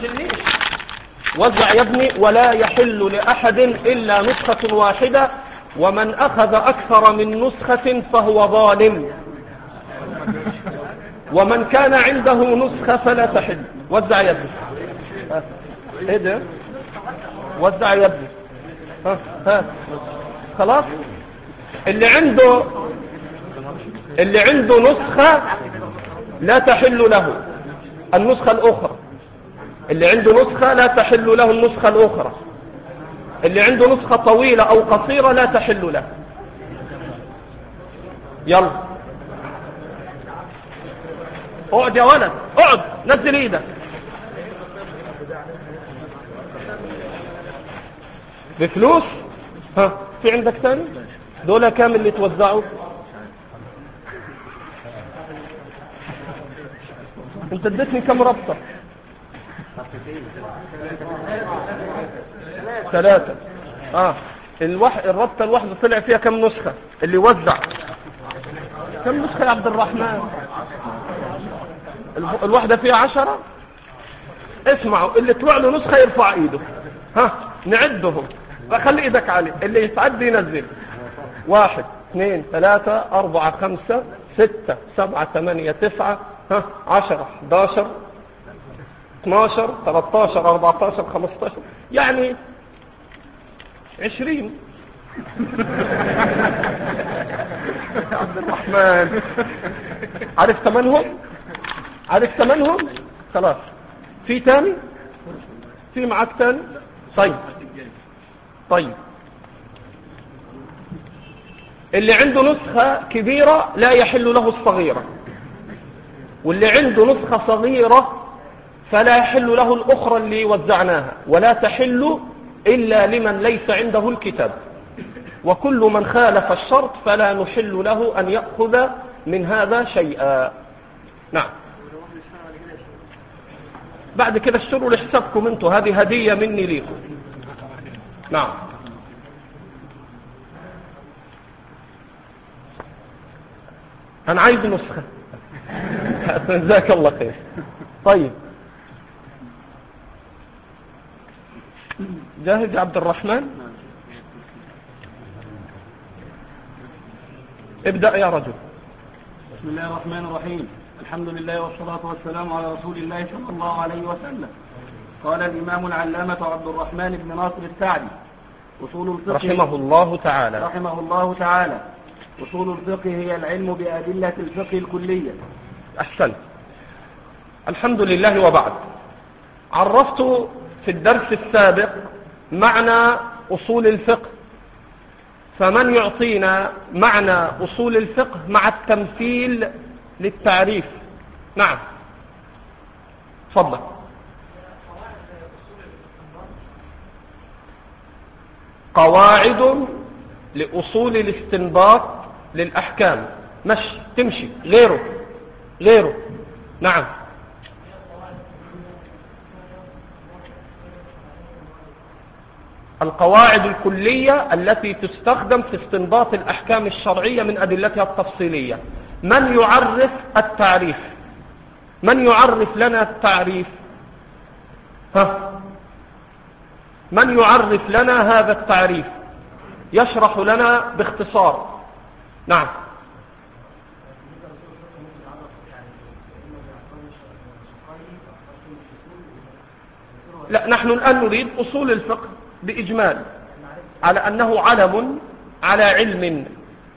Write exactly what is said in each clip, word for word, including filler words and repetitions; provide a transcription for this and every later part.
تنزلنيش. وزع يا ابني. ولا يحل لأحد إلا نسخة واحدة، ومن أخذ أكثر من نسخة فهو ظالم، ومن كان عنده نسخة فلا تحل. وزع يا ابني. ها. ايه ده؟ وزع يا ابني. ها ها خلاص. اللي عنده اللي عنده نسخة لا تحل له النسخة الأخرى. اللي عنده نسخة لا تحل له النسخة الأخرى. اللي عنده نسخة طويلة أو قصيرة لا تحل له. يلا اقعد يا ولد، اقعد، نزل ايدك. بفلوس؟ ها، في عندك ثاني؟ دول كام اللي توزعوا؟ انت اديتني كم ربطة؟ ثلاثة. اه الوح... الربطة الواحدة طلع فيها كم نسخة؟ اللي وزع كم نسخة يا عبد الرحمن؟ الواحدة فيها عشرة. اسمعوا، اللي طلع له نسخة يرفع ايده. ها نعدهم، فخلي ايدك عليه. اللي يتعدي ينزل. واحد اثنين ثلاثة أربعة خمسة ستة سبعة ثمانية تسعة ها عشرة حداشر اثناشر ثلاثتاشر أربعتاشر خمستاشر، يعني عشرين. عبد الرحمن عارف ثمنهم؟ عارف ثمنهم؟ خلاص. في تاني؟ في معاك تاني؟ طيب طيب اللي عنده نسخة كبيرة لا يحل له الصغيرة، واللي عنده نسخة صغيرة فلا يحل له الأخرى اللي وزعناها، ولا تحل إلا لمن ليس عنده الكتاب. وكل من خالف الشرط فلا نحل له أن يأخذ من هذا شيئا. نعم. بعد كده اشتروا لحسابكم انتوا، هذه هدية مني ليكم. نعم. أنا عايز نسخة. جزاك الله خير. طيب جاهز يا عبد الرحمن؟ ابدأ يا رجل. بسم الله الرحمن الرحيم. الحمد لله والصلاة والسلام على رسول الله صلى الله عليه وسلم. قال الإمام العلامة عبد الرحمن بن ناصر السعدي أصول الفقه رحمه الله تعالى رحمه الله تعالى أصول الفقه هي العلم بأدلة الفقه الكلية. أحسنت. الحمد لله. وبعد، عرفت في الدرس السابق معنى أصول الفقه، فمن يعطينا معنى أصول الفقه مع التمثيل للتعريف؟ نعم تفضل. قواعد لأصول الاستنباط للأحكام. مشي تمشي. غيره غيره نعم. القواعد الكلية التي تستخدم في استنباط الأحكام الشرعية من أدلتها التفصيلية. من يعرف التعريف؟ من يعرف لنا التعريف؟ ها، من يعرف لنا هذا التعريف؟ يشرح لنا باختصار. نعم. لا، نحن الآن نريد أصول الفقه بإجمال، على أنه علم على علم.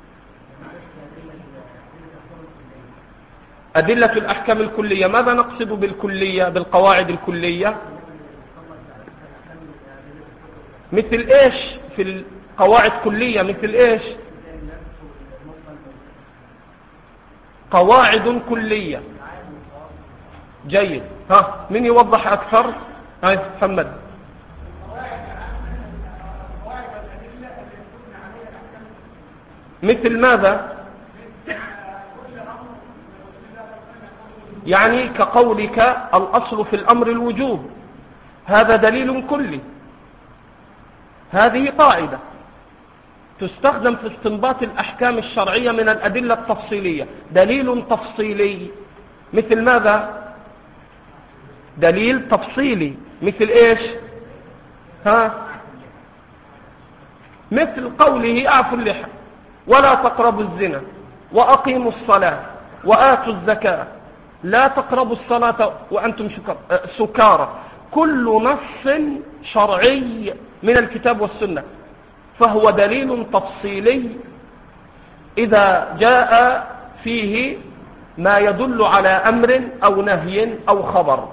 أدلة الأحكام الكلية، ماذا نقصد بالكلية؟ بالقواعد الكلية مثل إيش؟ في القواعد كلية مثل إيش؟ قواعد كلية. جيد. ها، من يوضح أكثر؟ هاي محمد. مثل ماذا؟ يعني كقولك الأصل في الأمر الوجوب، هذا دليل كلي. هذه قاعدة تستخدم في استنباط الأحكام الشرعية من الأدلة التفصيلية. دليل تفصيلي مثل ماذا؟ دليل تفصيلي مثل ايش؟ ها مثل قوله اعفوا اللحى ولا تقربوا الزنا واقيموا الصلاة واتوا الزكاة لا تقربوا الصلاة وانتم سكارى. كل نص شرعي من الكتاب والسنة فهو دليل تفصيلي اذا جاء فيه ما يدل على امر او نهي او خبر.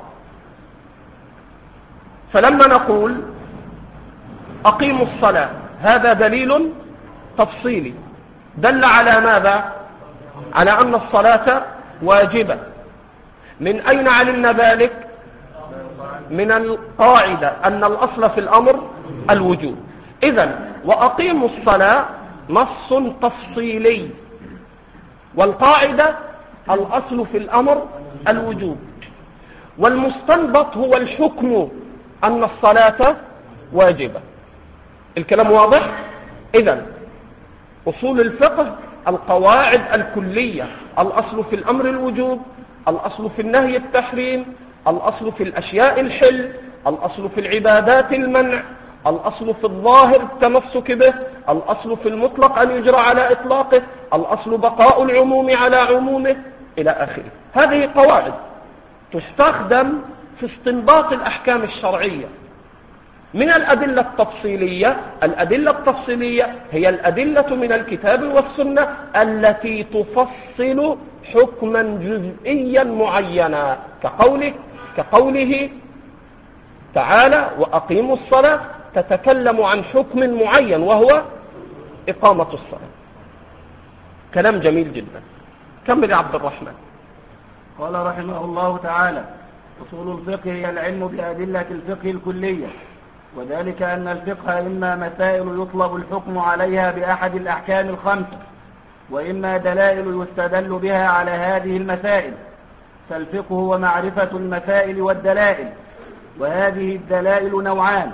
فلما نقول اقيموا الصلاة هذا دليل تفصيلي دل على ماذا؟ على ان الصلاة واجبة. من اين علمنا ذلك؟ من القاعدة ان الاصل في الامر الوجوب. اذن واقيموا الصلاة نص تفصيلي، والقاعدة الاصل في الامر الوجوب، والمستنبط هو الحكم ان الصلاة واجبة. الكلام واضح؟ اذن اصول الفقه القواعد الكلية: الاصل في الامر الوجوب، الاصل في النهي التحريم، الاصل في الاشياء الحل، الاصل في العبادات المنع، الاصل في الظاهر التمسك به، الاصل في المطلق ان يجرى على اطلاقه، الاصل بقاء العموم على عمومه الى اخره. هذه قواعد تستخدم في استنباط الاحكام الشرعية. من الأدلة التفصيلية، الأدلة التفصيلية هي الأدلة من الكتاب والسنة التي تفصل حكما جزئيا معينا كقوله, كقوله تعالى وأقيموا الصلاة، تتكلم عن حكم معين وهو إقامة الصلاة. كلام جميل جدا. كمل يا عبد الرحمن. قال رحمه الله تعالى: أصول الفقه هي العلم بأدلة الفقه الكلية، وذلك أن الفقه إما مسائل يطلب الحكم عليها بأحد الأحكام الخمسة، وإما دلائل يستدل بها على هذه المسائل. فالفقه هو معرفة المسائل والدلائل، وهذه الدلائل نوعان: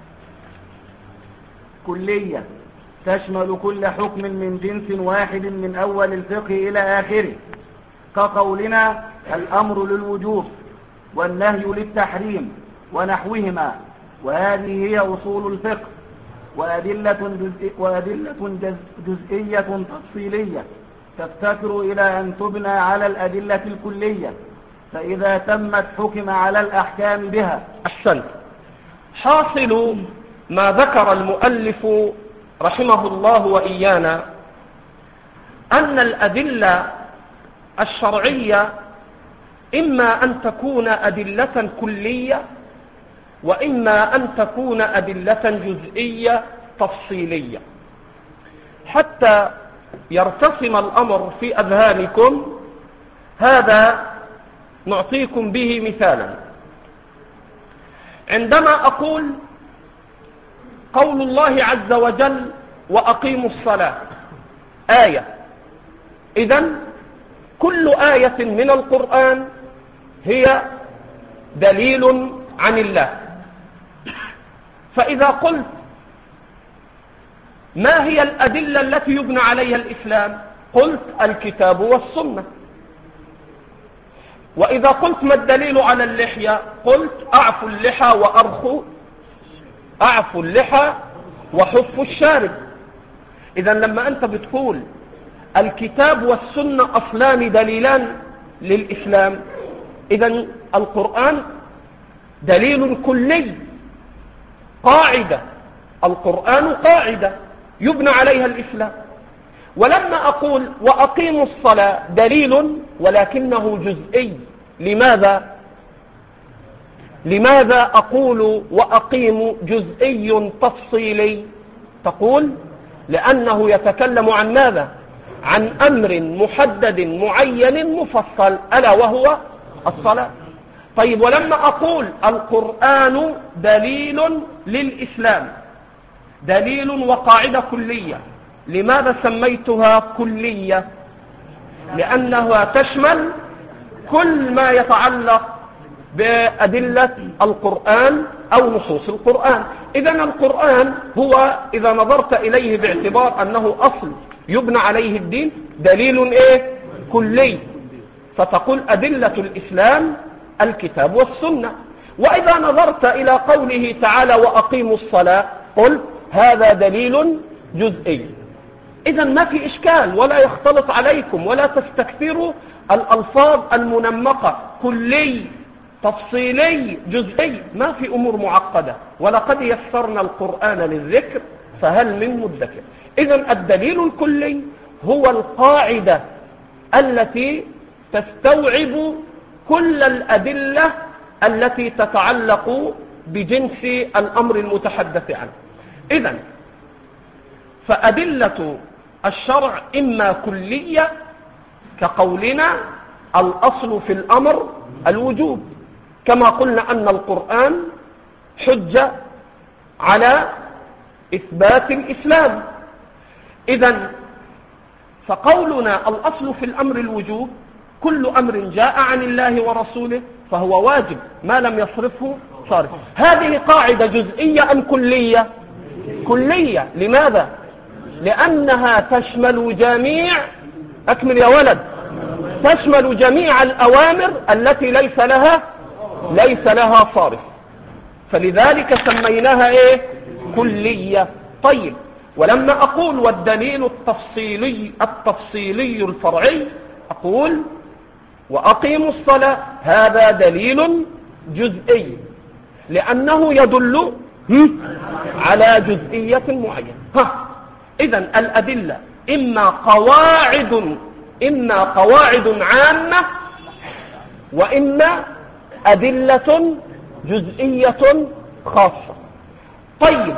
كلية تشمل كل حكم من جنس واحد من أول الفقه إلى آخره، كقولنا الأمر للوجوب والنهي للتحريم ونحوهما، وهذه هي أصول الفقه. وأدلة, جزء وأدلة جزئية تفصيلية تفتكر إلى أن تبنى على الأدلة الكلية، فإذا تمت حكم على الأحكام بها. أحسنت. حاصل ما ذكر المؤلف رحمه الله وإيانا أن الأدلة الشرعية إما أن تكون أدلة كلية، وإما أن تكون أدلة جزئية تفصيلية. حتى يرتسم الأمر في أذهانكم هذا نعطيكم به مثالا. عندما أقول قول الله عز وجل وأقيموا الصلاة آية، إذن كل آية من القرآن هي دليل عن الله. فإذا قلت ما هي الأدلة التي يبنى عليها الإسلام؟ قلت الكتاب والسنة. وإذا قلت ما الدليل على اللحية؟ قلت أعفوا اللحى وأرخوا أعفوا اللحى وحفوا الشارب. إذن لما أنت بتقول الكتاب والسنة أصلان دليلان للإسلام، إذن القرآن دليل كلي، قاعدة. القرآن قاعدة يبنى عليها الإسلام. ولما أقول وأقيموا الصلاة دليل ولكنه جزئي. لماذا؟ لماذا أقول وأقيم جزئي تفصيلي؟ تقول لأنه يتكلم عن ماذا؟ عن أمر محدد معين مفصل، ألا وهو الصلاة. طيب ولما أقول القرآن دليل للإسلام، دليل وقاعدة كلية، لماذا سميتها كلية؟ لأنها تشمل كل ما يتعلق بأدلة القرآن أو نصوص القرآن. إذن القرآن هو إذا نظرت إليه باعتبار أنه أصل يبنى عليه الدين دليل إيه؟ كلي. فتقول أدلة الإسلام الكتاب والسنة. وإذا نظرت إلى قوله تعالى وأقيموا الصلاة قل هذا دليل جزئي. إذا ما في إشكال ولا يختلط عليكم ولا تستكثروا الألفاظ المنمقة، كلي تفصيلي جزئي، ما في أمور معقدة، ولقد يسرنا القرآن للذكر فهل من مدكر. إذا الدليل الكلي هو القاعدة التي تستوعب كل الأدلة التي تتعلق بجنس الأمر المتحدث عنه. إذا فأدلة الشرع إما كلية كقولنا الأصل في الأمر الوجوب، كما قلنا أن القرآن حجة على إثبات الإسلام. إذن فقولنا الأصل في الأمر الوجوب، كل أمر جاء عن الله ورسوله فهو واجب ما لم يصرفه صارف. هذه قاعدة جزئية أم كلية؟ كلية. لماذا؟ لأنها تشمل جميع، أكمل يا ولد، تشمل جميع الأوامر التي ليس لها ليس لها صارف، فلذلك سميناها إيه؟ كلية. طيب، ولما أقول والدليل التفصيلي التفصيلي الفرعي أقول وأقيموا الصلاة، هذا دليل جزئي لأنه يدل على جزئية معينة. ها، إذن الأدلة إما قواعد إما قواعد عامة وإما أدلة جزئية خاصة. طيب،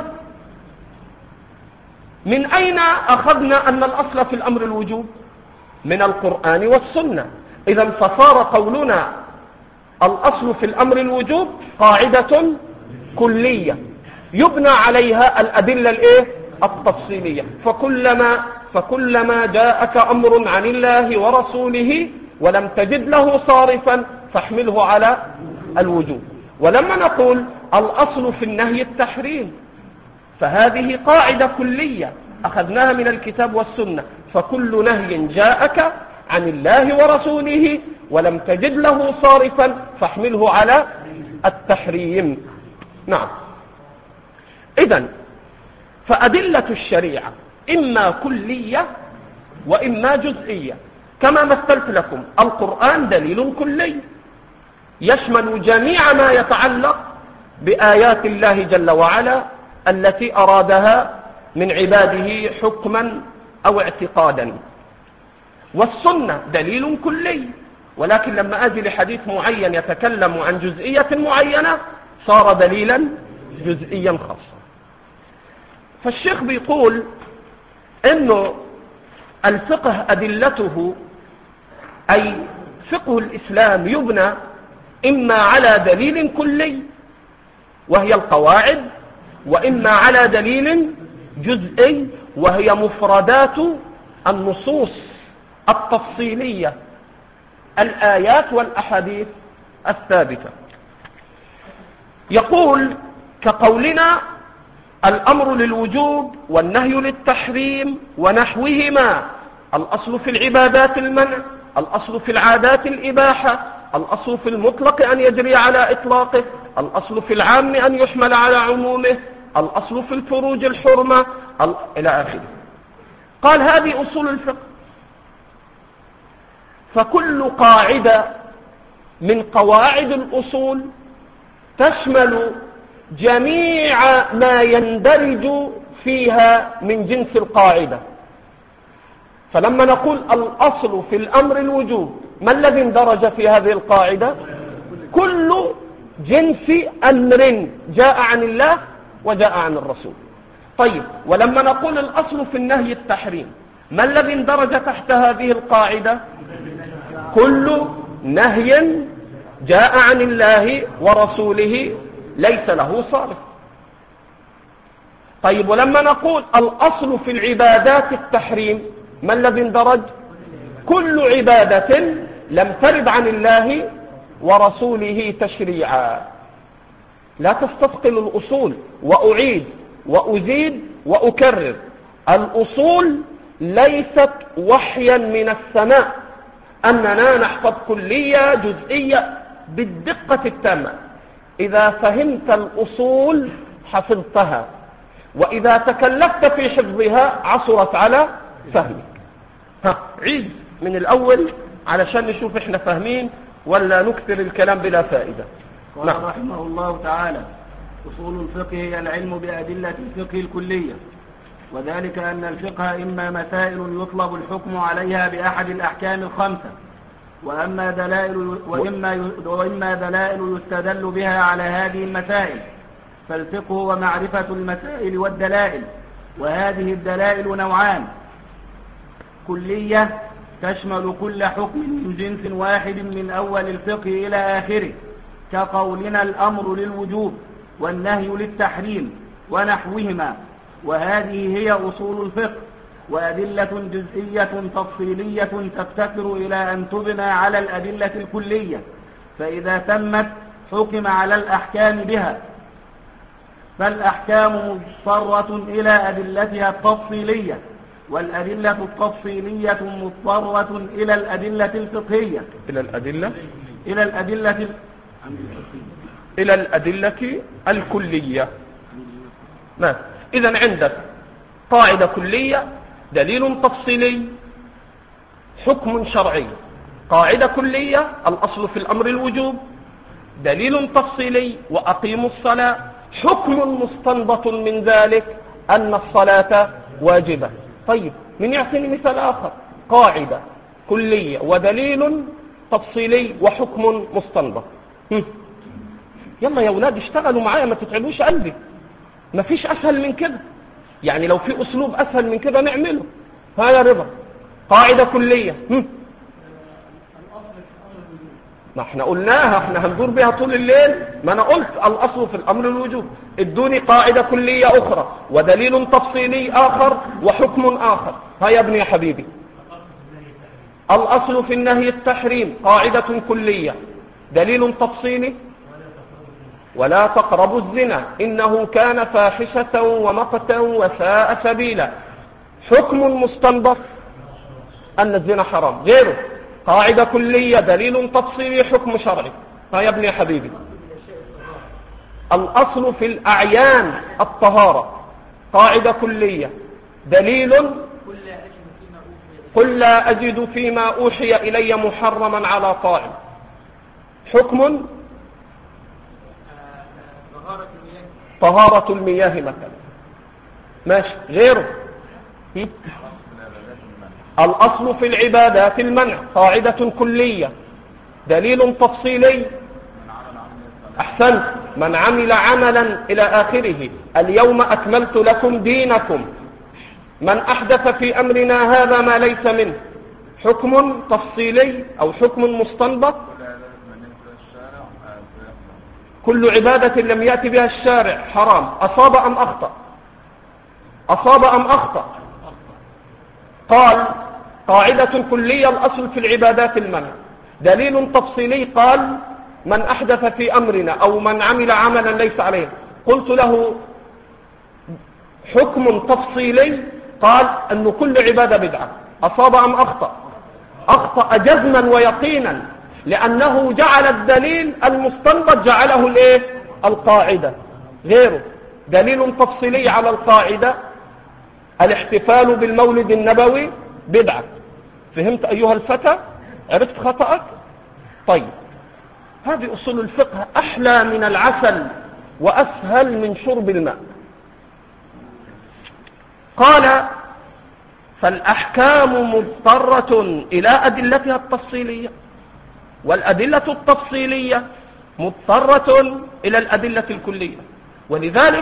من أين أخذنا أن الأصل في الأمر الوجوب؟ من القرآن والسنة. إذن فصار قولنا الأصل في الأمر الوجوب قاعدة كلية يبنى عليها الأدلة الإيه؟ التفصيلية. فكلما فكلما جاءك أمر عن الله ورسوله ولم تجد له صارفا فاحمله على الوجوب. ولما نقول الأصل في النهي التحريم، فهذه قاعدة كلية أخذناها من الكتاب والسنة. فكل نهي جاءك عن الله ورسوله ولم تجد له صارفا فاحمله على التحريم. نعم. إذن فأدلة الشريعة إما كلية وإما جزئية. كما مثلت لكم القرآن دليل كلي يشمل جميع ما يتعلق بآيات الله جل وعلا التي أرادها من عباده حكما أو اعتقادا. والسنة دليل كلي، ولكن لما أجي لحديث معين يتكلم عن جزئية معينة صار دليلا جزئيا خاصا. فالشيخ بيقول إنه الفقه أدلته، أي فقه الإسلام يبنى إما على دليل كلي وهي القواعد، وإما على دليل جزئي وهي مفردات النصوص التفصيلية، الآيات والأحاديث الثابتة. يقول كقولنا الأمر للوجوب والنهي للتحريم ونحوهما. الأصل في العبادات المنع، الأصل في العادات الإباحة، الأصل في المطلق أن يجري على إطلاقه، الأصل في العام أن يحمل على عمومه، الأصل في الفروج الحرمة، إلى آخره. قال هذه أصول الفقه. فكل قاعدة من قواعد الأصول تشمل جميع ما يندرج فيها من جنس القاعدة. فلما نقول الأصل في الأمر الوجوب، ما الذي اندرج في هذه القاعدة؟ كل جنس أمر جاء عن الله وجاء عن الرسول. طيب، ولما نقول الأصل في النهي التحريم، ما الذي اندرج تحت هذه القاعدة؟ كل نهي جاء عن الله ورسوله ليس له صارف. طيب، ولما نقول الأصل في العبادات التحريم، ما الذي اندرج؟ كل عبادة لم ترد عن الله ورسوله تشريعا. لا تستثقل الأصول. وأعيد وأزيد وأكرر، الأصول ليست وحيا من السماء أننا نحفظ كلية جزئية بالدقة التامة. إذا فهمت الأصول حفظتها، وإذا تكلفت في حفظها عصرت على فهمك. ها عيد من الأول علشان نشوف احنا فاهمين ولا نكثر الكلام بلا فائدة. قال نعم. رحمه الله تعالى: أصول الفقه هي العلم بأدلة الفقه الكلية، وذلك أن الفقه إما مسائل يطلب الحكم عليها بأحد الأحكام الخمسة، وأما دلائل وإما وإما دلائل يستدل بها على هذه المسائل، فالفقه هو معرفة المسائل والدلائل. وهذه الدلائل نوعان: كلية تشمل كل حكم من جنس واحد من أول الفقه إلى آخره، كقولنا الأمر للوجوب والنهي للتحريم ونحوهما، وهذه هي أصول الفقه. وأدلة جزئية تفصيلية تفتكر إلى أن تبنى على الأدلة الكلية، فإذا تمت حكم على الأحكام بها، فالأحكام مضطرة إلى أدلتها التفصيلية، والأدلة التفصيلية مضطرة إلى الأدلة الفقهية إلى الأدلة إلى الأدلة إلى الأدلة الكلية. ما إذن عندك قاعدة كلية، دليل تفصيلي، حكم شرعي. قاعدة كلية: الأصل في الأمر الوجوب، دليل تفصيلي: وأقيموا الصلاة. حكم مستنبط من ذلك أن الصلاة واجبة. طيب من يعطيني مثال آخر؟ قاعدة كلية ودليل تفصيلي وحكم مستنبط. يلا يا أولاد اشتغلوا معايا، ما تتعبوش قلبي، ما فيش أسهل من كده. يعني لو في أسلوب أسهل من كده نعمله. ها يا رضا، قاعدة كلية. هم. ما احنا قلناها، احنا هندور بها طول الليل. ما انا قلت الأصل في الأمر الوجوب. ادوني قاعدة كلية أخرى ودليل تفصيلي آخر وحكم آخر. ها يا ابني يا حبيبي، الأصل في النهي التحريم، قاعدة كلية، دليل تفصيلي: ولا تقربوا الزنا إنه كان فاحشة ومقتا وساء سبيلا. حكم مستنبط أن الزنا حرام. غيره قاعدة كلية، دليل تفصيلي، حكم شرعي. ها يا ابني يا حبيبي، الأصل في الأعيان الطهارة، قاعدة كلية، دليل: قل لا أجد فيما أوحي إلي محرما على طاعم. حكم: طهارة المياه مثلا. ماشي. غيره الأصل في العبادات المنع، قاعدة كلية، دليل تفصيلي: أحسنت، من عمل عملا إلى آخره، اليوم أكملت لكم دينكم. من أحدث في أمرنا هذا ما ليس منه. حكم تفصيلي أو حكم مستنبط: كل عبادة لم يأتي بها الشارع حرام. أصاب أم أخطأ؟ أصاب أم أخطأ؟ قال قاعدة كلية: الأصل في العبادات المنع. دليل تفصيلي: قال من أحدث في أمرنا أو من عمل عملا ليس عليه. قلت له حكم تفصيلي: قال أن كل عبادة بدعة. أصاب أم أخطأ؟ أخطأ جزما ويقينا، لأنه جعل الدليل المستنبط جعله الايه؟ القاعدة. غيره دليل تفصيلي على القاعدة: الاحتفال بالمولد النبوي بدعة. فهمت أيها الفتى؟ عرفت خطأك؟ طيب، هذه أصول الفقه، أحلى من العسل وأسهل من شرب الماء. قال فالأحكام مضطرة إلى أدلتها التفصيلية، والأدلة التفصيلية مضطرة إلى الأدلة الكلية. ولذلك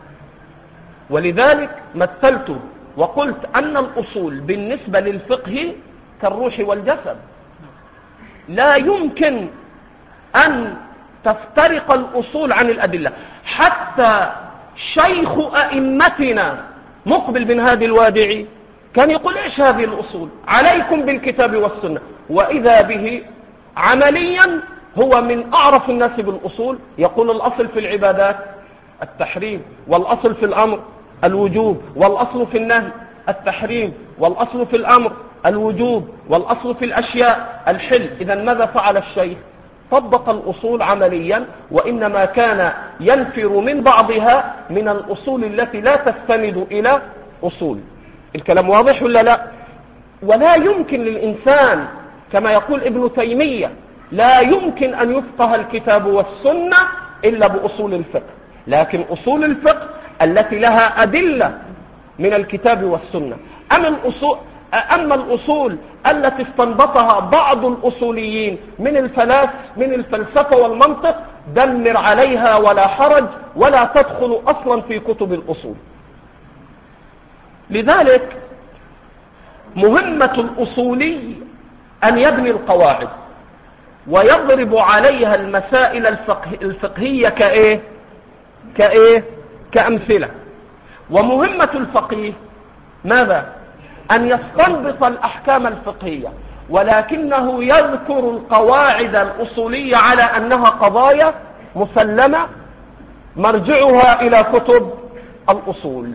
ولذلك مثلت وقلت أن الأصول بالنسبة للفقه كالروح والجسد، لا يمكن أن تفترق الأصول عن الأدلة. حتى شيخ أئمتنا مقبل بن هادي الوادعي كان يقول إيش هذه الأصول؟ عليكم بالكتاب والسنة. وإذا به عمليا هو من أعرف الناس بالأصول. يقول الأصل في العبادات التحريم، والأصل في الأمر الوجوب، والأصل في النهي التحريم، والأصل في الأمر الوجوب، والأصل في الأشياء الحل. إذا ماذا فعل الشيخ؟ طبق الأصول عمليا، وإنما كان ينفر من بعضها من الأصول التي لا تستند إلى أصول. الكلام واضح ولا لا؟ ولا يمكن للإنسان كما يقول ابن تيمية لا يمكن أن يفقه الكتاب والسنة إلا بأصول الفقه، لكن أصول الفقه التي لها أدلة من الكتاب والسنة. أما الأصول, أما الأصول التي استنبطها بعض الأصوليين من الفلاس من الفلسفة والمنطق دمر عليها ولا حرج، ولا تدخل أصلا في كتب الأصول. لذلك مهمة الأصولي أن يبني القواعد ويضرب عليها المسائل الفقه الفقهية كإيه؟ كإيه؟ كأمثلة. ومهمة الفقيه ماذا؟ أن يستنبط الأحكام الفقهية، ولكنه يذكر القواعد الأصولية على أنها قضايا مسلمة مرجعها إلى كتب الأصول.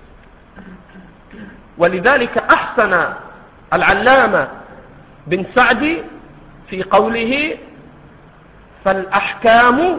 ولذلك أحسن العلامة بن سعدي في قوله: فالأحكام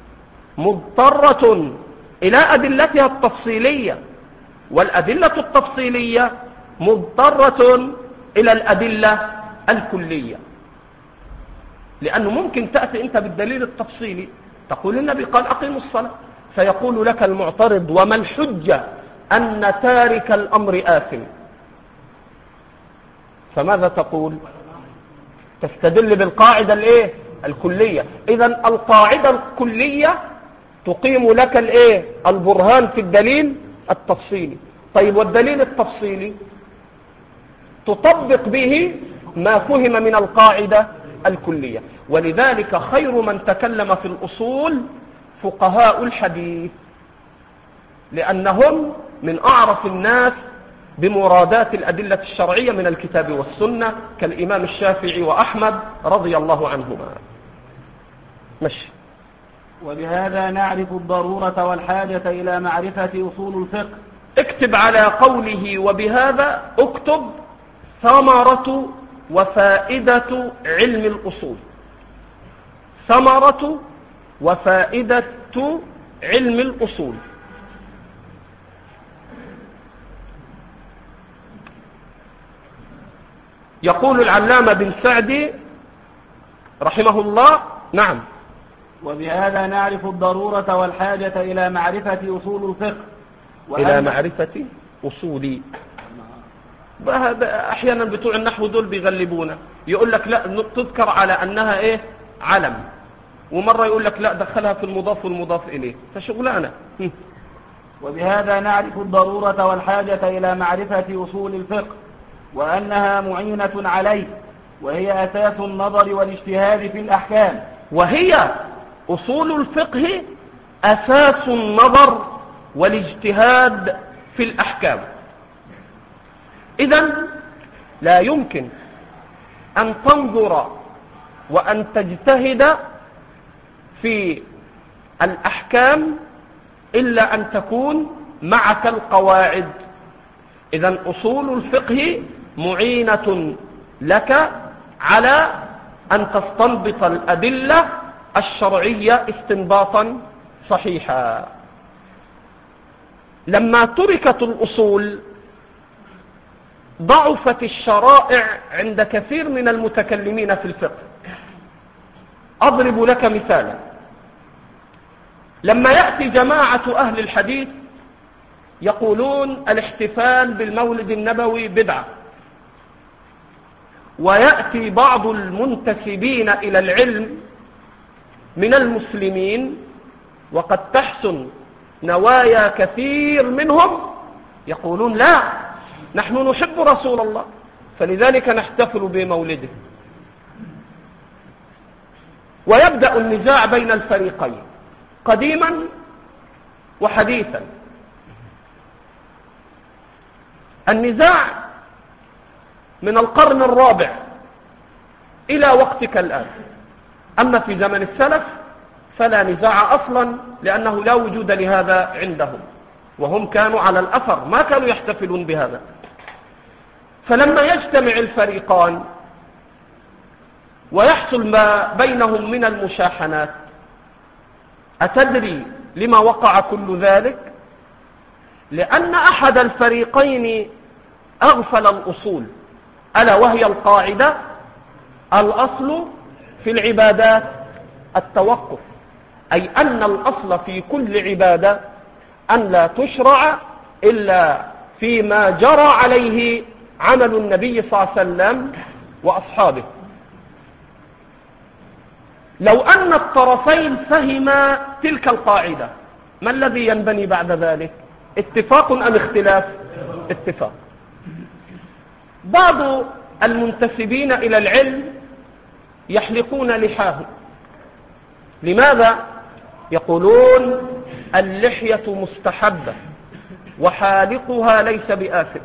مضطرة إلى أدلتها التفصيلية، والأدلة التفصيلية مضطرة إلى الأدلة الكلية. لأنه ممكن تأتي أنت بالدليل التفصيلي تقول النبي قال أقيموا الصلاة، فيقول لك المعترض: وما الحجة أن تارك الأمر آثم؟ فماذا تقول؟ تستدل بالقاعدة الايه؟ الكلية. إذا القاعدة الكلية تقيم لك الايه؟ البرهان في الدليل التفصيلي. طيب والدليل التفصيلي تطبق به ما فهم من القاعدة الكلية. ولذلك خير من تكلم في الأصول فقهاء الحديث، لأنهم من أعرف الناس بمرادات الأدلة الشرعية من الكتاب والسنة، كالإمام الشافعي وأحمد رضي الله عنهما. مشي. وبهذا نعرف الضرورة والحاجة إلى معرفة أصول الفقه. اكتب على قوله وبهذا اكتب ثمرة وفائدة علم الأصول. ثمرة وفائدة علم الأصول. يقول العلامة بن سعدي رحمه الله: نعم. وبهذا نعرف الضرورة والحاجة إلى معرفة أصول الفقه. إلى معرفة أصول. أحيانا بتوع النحو دول بيغلبونا، يقول لك لا تذكر على أنها إيه؟ علم، ومرة يقول لك لا دخلها في المضاف والمضاف إليه، فشغلانة. وبهذا نعرف الضرورة والحاجة إلى معرفة أصول الفقه، وأنها معينة عليه، وهي أساس النظر والاجتهاد في الأحكام. وهي أصول الفقه أساس النظر والاجتهاد في الأحكام. إذن لا يمكن أن تنظر وأن تجتهد في الأحكام إلا أن تكون معك القواعد. إذن أصول الفقه معينة لك على أن تستنبط الأدلة الشرعية استنباطا صحيحا. لما تركت الأصول ضعفت الشرائع عند كثير من المتكلمين في الفقه. أضرب لك مثالا: لما يأتي جماعة أهل الحديث يقولون الاحتفال بالمولد النبوي بدعة، ويأتي بعض المنتسبين إلى العلم من المسلمين وقد تحسن نوايا كثير منهم يقولون لا، نحن نحب رسول الله فلذلك نحتفل بمولده، ويبدأ النزاع بين الفريقين قديما وحديثا. النزاع من القرن الرابع إلى وقتك الآن. أما في زمن السلف فلا نزاع أصلا، لأنه لا وجود لهذا عندهم، وهم كانوا على الأثر ما كانوا يحتفلون بهذا. فلما يجتمع الفريقان ويحصل ما بينهم من المشاحنات. أتدري لما وقع كل ذلك؟ لأن أحد الفريقين أغفل الأصول، ألا وهي القاعدة: الأصل في العبادات التوقف، أي أن الأصل في كل عبادة أن لا تشرع إلا فيما جرى عليه عمل النبي صلى الله عليه وسلم وأصحابه. لو أن الطرفين فهما تلك القاعدة، ما الذي ينبني بعد ذلك؟ اتفاق أم اختلاف؟ اتفاق. بعض المنتسبين إلى العلم يحلقون لحاهم. لماذا؟ يقولون اللحية مستحبة وحالقها ليس بآثم.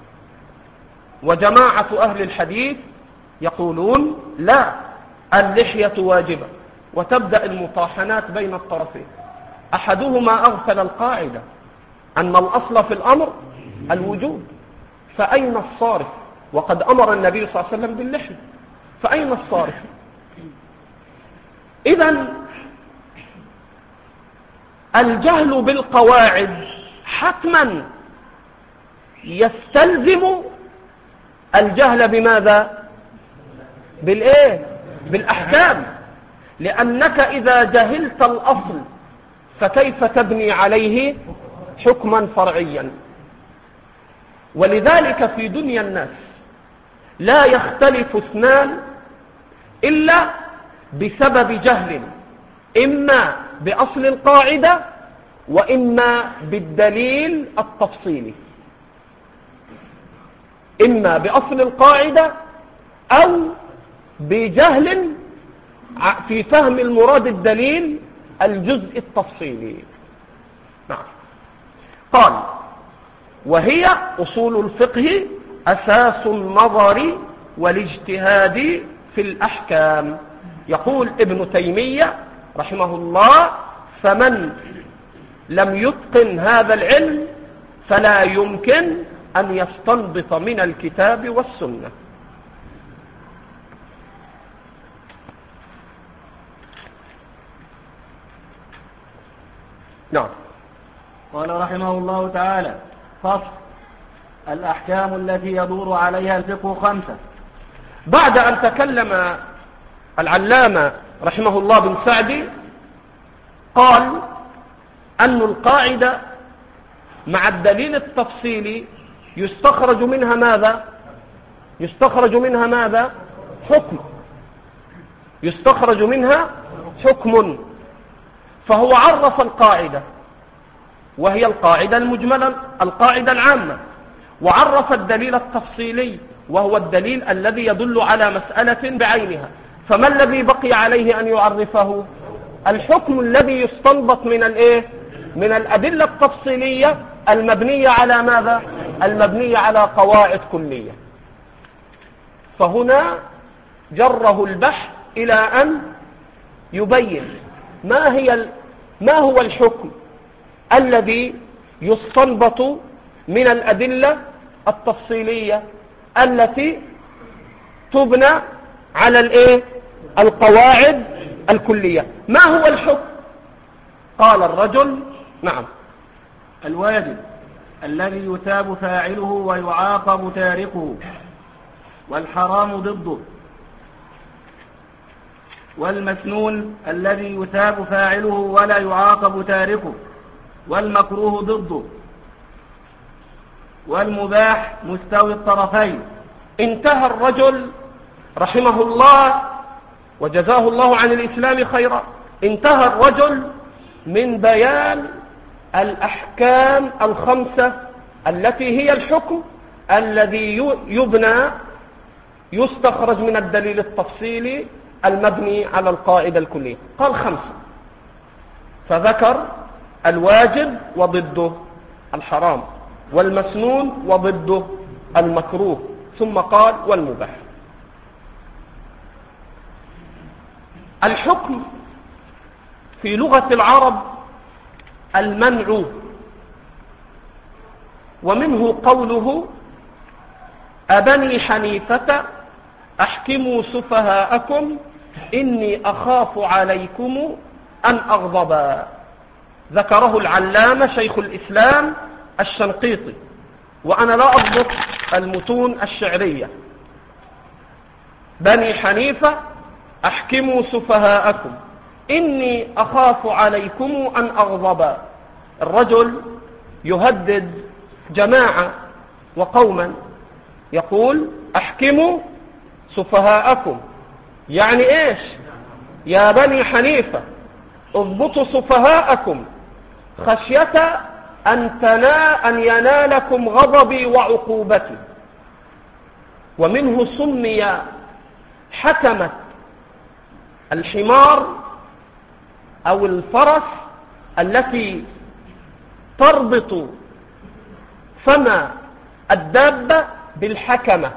وجماعة أهل الحديث يقولون لا، اللحية واجبة، وتبدأ المطاحنات بين الطرفين. أحدهما أغفل القاعدة أن الأصل في الأمر الوجوب، فأين الصارف؟ وقد أمر النبي صلى الله عليه وسلم باللحية، فأين الصارف؟ إذن الجهل بالقواعد حتما يستلزم الجهل بماذا؟ بالإيه؟ بالأحكام. لأنك إذا جهلت الأصل فكيف تبني عليه حكما فرعيا؟ ولذلك في دنيا الناس لا يختلف اثنان إلا بسبب جهل، إما بأصل القاعدة وإما بالدليل التفصيلي، إما بأصل القاعدة أو بجهل في فهم المراد الدليل الجزء التفصيلي. نعم. قال: وهي أصول الفقه أساس النظر والاجتهاد في الأحكام. يقول ابن تيمية رحمه الله: فمن لم يتقن هذا العلم فلا يمكن أن يستنبط من الكتاب والسنة. نعم. قال رحمه الله تعالى: فصل: الأحكام التي يدور عليها الفقه خمسة. بعد أن تكلم العلامة رحمه الله بن سعدي قال أن القاعدة مع الدليل التفصيلي يستخرج منها ماذا؟ يستخرج منها ماذا؟ حكم. يستخرج منها حكم. فهو عرف القاعدة وهي القاعدة المجملة، القاعدة العامة، وعرف الدليل التفصيلي وهو الدليل الذي يدل على مسألة بعينها. فما الذي بقي عليه أن يعرفه؟ الحكم الذي يستنبط من الايه؟ من الأدلة التفصيلية المبنية على ماذا؟ المبنية على قواعد كلية. فهنا جره البحث إلى أن يبين ما هي ما هو الحكم الذي يستنبط من الأدلة التفصيلية التي تبنى على الايه؟ القواعد الكلية. ما هو الحكم؟ قال الرجل: نعم، الواجب الذي يثاب فاعله ويعاقب تاركه، والحرام ضده، والمسنون الذي يثاب فاعله ولا يعاقب تاركه، والمكروه ضده، والمباح مستوي الطرفين. انتهى الرجل رحمه الله وجزاه الله عن الإسلام خيرا، انتهى الرجل من بيان الأحكام الخمسة التي هي الحكم الذي يبنى يستخرج من الدليل التفصيلي المبني على القاعدة الكلية. قال خمسة، فذكر الواجب وضده الحرام، والمسنون وضده المكروه، ثم قال والمباح. الحكم في لغة العرب المنع، ومنه قوله: أبني حنيفة أحكموا سفهاءكم إني أخاف عليكم أن أغضب. ذكره العلامة شيخ الإسلام الشنقيطي، وأنا لا أضبط المتون الشعرية. بني حنيفة أحكموا سفهاءكم إني أخاف عليكم أن أغضب. الرجل يهدد جماعة وقوما، يقول أحكموا سفهاءكم، يعني إيش؟ يا بني حنيفة اضبطوا سفهاءكم خشية أن, تنا أن ينالكم غضبي وعقوبتي. ومنه سمي حكمة الحمار أو الفرس التي تربط فم الدابة بالحكمة،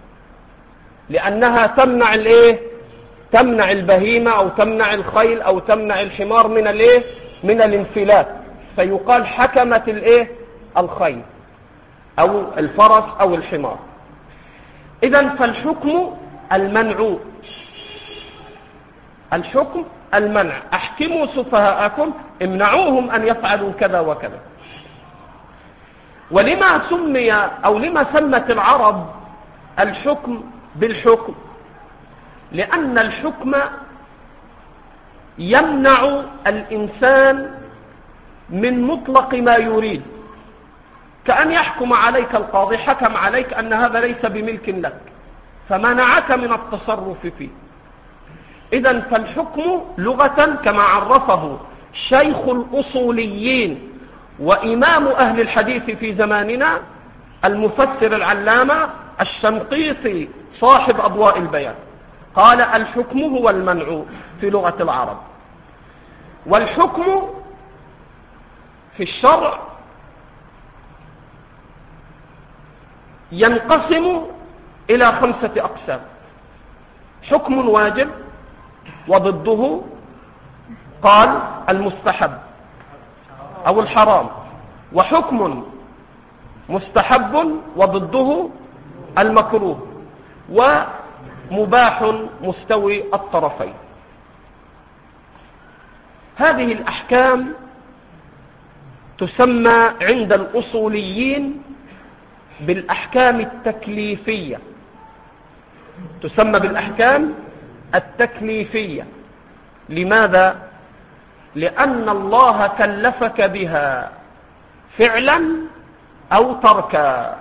لأنها تمنع الايه؟ تمنع البهيمة أو تمنع الخيل أو تمنع الحمار من الايه؟ من الانفلات، فيقال حكمة الايه؟ الخيل أو الفرس أو الحمار. إذن فالحكم المنع، الحكم المنع. أحكموا سفهاءكم، امنعوهم أن يفعلوا كذا وكذا. ولما سمي أو لما سمت العرب الحكم بالحكم؟ لأن الحكم يمنع الإنسان من مطلق ما يريد، كأن يحكم عليك القاضي، حكم عليك أن هذا ليس بملك لك فمنعك من التصرف فيه. إذن فالحكم لغة كما عرفه شيخ الأصوليين وإمام أهل الحديث في زماننا المفسر العلامة الشنقيطي صاحب أضواء البيان، قال الحكم هو المنع في لغة العرب. والحكم في الشرع ينقسم إلى خمسة أقسام: حكم واجب، وضده قال المستحب أو الحرام، وحكم مستحب وضده المكروه، ومباح مستوي الطرفين. هذه الأحكام تسمى عند الأصوليين بالأحكام التكليفية، تسمى بالأحكام التكليفية. لماذا؟ لأن الله كلفك بها فعلا أو تركا.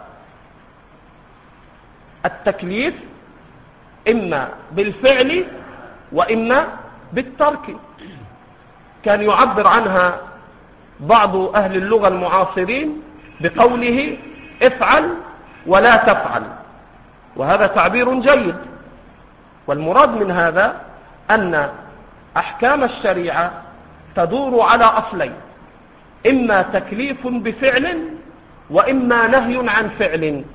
التكليف إما بالفعل وإما بالترك. كان يعبر عنها بعض أهل اللغة المعاصرين بقوله افعل ولا تفعل، وهذا تعبير جيد. والمراد من هذا أن أحكام الشريعة تدور على أصلين: إما تكليف بفعل وإما نهي عن فعل.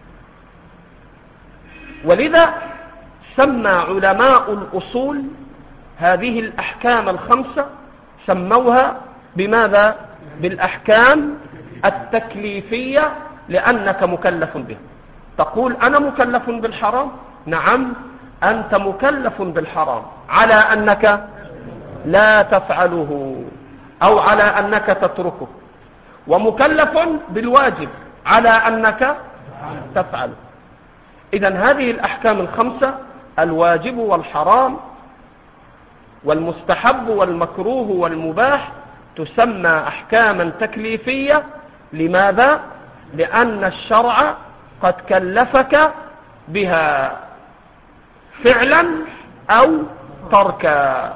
ولذا سمى علماء الأصول هذه الأحكام الخمسة، سموها بماذا؟ بالأحكام التكليفية، لأنك مكلف بها. تقول أنا مكلف بالحرام؟ نعم، أنت مكلف بالحرام على أنك لا تفعله أو على أنك تتركه، ومكلف بالواجب على أنك تفعله. إذن هذه الأحكام الخمسة: الواجب والحرام والمستحب والمكروه والمباح، تسمى أحكاما تكليفية. لماذا؟ لأن الشرع قد كلفك بها فعلا أو تركا.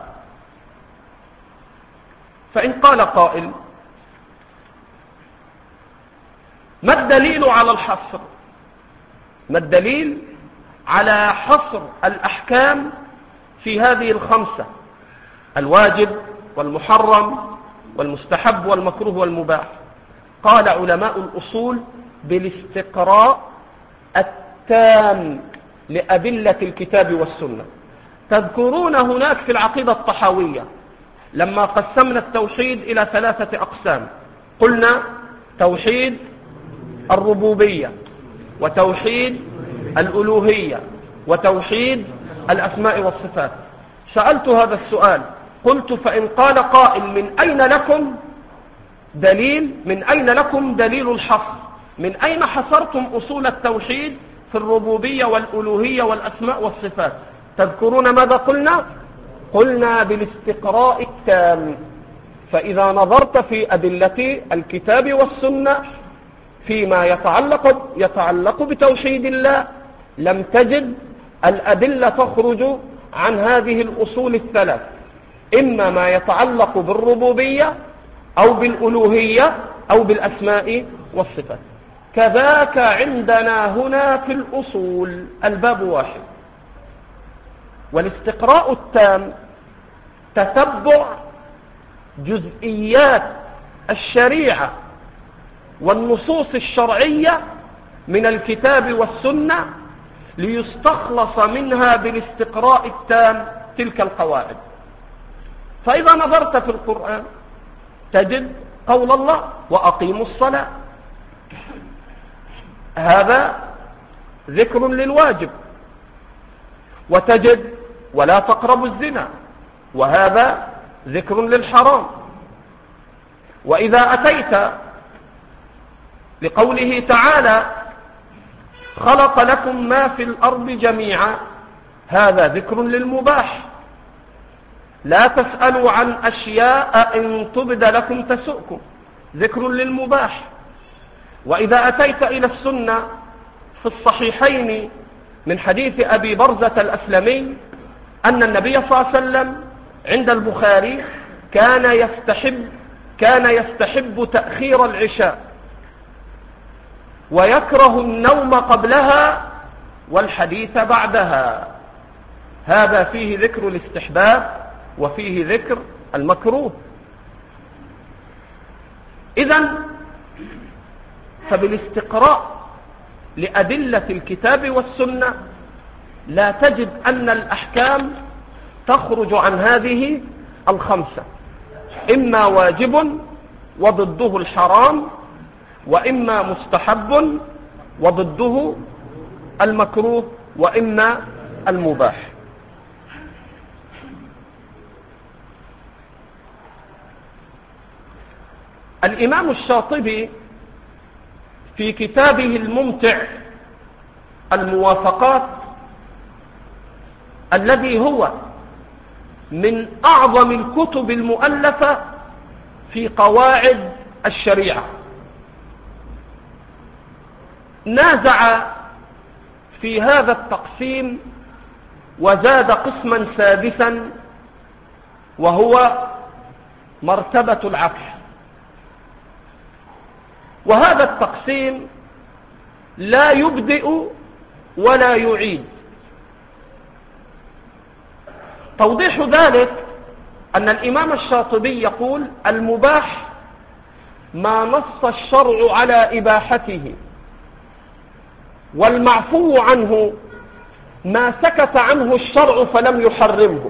فإن قال قائل: ما الدليل على الحصر؟ ما الدليل على حصر الأحكام في هذه الخمسة: الواجب والمحرم والمستحب والمكروه والمباح؟ قال علماء الأصول: بالاستقراء التام لأدلة الكتاب والسنة. تذكرون هناك في العقيدة الطحاوية لما قسمنا التوحيد إلى ثلاثة أقسام، قلنا توحيد الربوبية، وتوحيد الألوهية، وتوحيد الأسماء والصفات. سألت هذا السؤال، قلت فإن قال قائل من أين لكم دليل من أين لكم دليل الحصر؟ من أين حصرتم أصول التوحيد في الربوبية والألوهية والأسماء والصفات؟ تذكرون ماذا قلنا؟ قلنا بالاستقراء التام. فإذا نظرت في أدلة الكتاب والسنة فيما يتعلق, يتعلق بتوحيد الله لم تجد الأدلة تخرج عن هذه الأصول الثلاث، إما ما يتعلق بالربوبية أو بالألوهية أو بالأسماء والصفات. كذاك عندنا هنا في الأصول الباب واحد. والاستقراء التام تتبع جزئيات الشريعة والنصوص الشرعية من الكتاب والسنة ليستخلص منها بالاستقراء التام تلك القواعد. فإذا نظرت في القرآن تجد قول الله وأقيموا الصلاة، هذا ذكر للواجب، وتجد ولا تقربوا الزنا، وهذا ذكر للحرام. وإذا أتيت لقوله تعالى خلق لكم ما في الأرض جميعا، هذا ذكر للمباح، لا تسألوا عن أشياء إن تبد لكم تسؤكم، ذكر للمباح. وإذا أتيت إلى السنة في الصحيحين من حديث أبي برزة الأسلمي أن النبي صلى الله عليه وسلم عند البخاري كان يستحب كان يستحب تأخير العشاء ويكره النوم قبلها والحديث بعدها، هذا فيه ذكر الاستحباب وفيه ذكر المكروه. إذن فبالاستقراء لأدلة الكتاب والسنة لا تجد أن الأحكام تخرج عن هذه الخمسة، إما واجب وضده الحرام، وإما مستحب وضده المكروه، وإما المباح. الإمام الشاطبي في كتابه الممتع الموافقات الذي هو من أعظم الكتب المؤلفة في قواعد الشريعة نازع في هذا التقسيم وزاد قسما سادسا وهو مرتبة العفو. وهذا التقسيم لا يبدئ ولا يعيد. توضيح ذلك أن الإمام الشاطبي يقول المباح ما نص الشرع على إباحته، والمعفو عنه ما سكت عنه الشرع فلم يحرمه.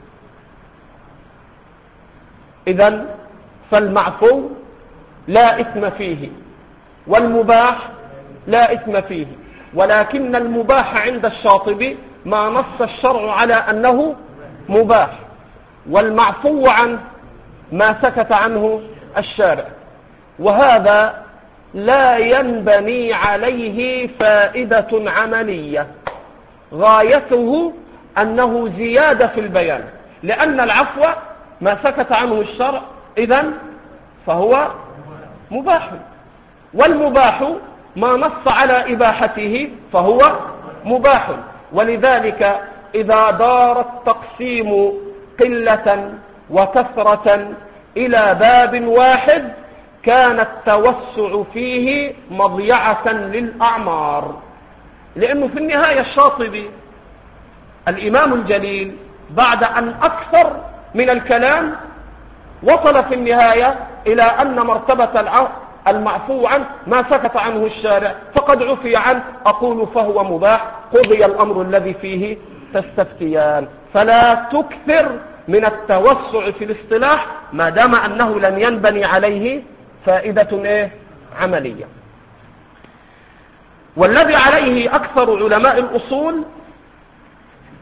إذن فالمعفو لا إثم فيه والمباح لا إثم فيه، ولكن المباح عند الشاطبي ما نص الشرع على أنه مباح، والمعفو عنه ما سكت عنه الشارع. وهذا لا ينبني عليه فائدة عملية، غايته أنه زيادة في البيان، لأن العفو ما سكت عنه الشرع إذن فهو مباح، والمباح ما نص على إباحته فهو مباح. ولذلك إذا دار التقسيم قلة وكثرة إلى باب واحد كان التوسع فيه مضيعة للأعمار، لأنه في النهاية الشاطبي الإمام الجليل بعد أن أكثر من الكلام وصل في النهاية إلى أن مرتبة المعفو عنه ما سكت عنه الشارع فقد عفي عنه، أقول فهو مباح، قضي الأمر الذي فيه تستفتيان. فلا تكثر من التوسع في الاصطلاح ما دام أنه لم ينبني عليه فائدة إيه؟ عملية. والذي عليه أكثر علماء الأصول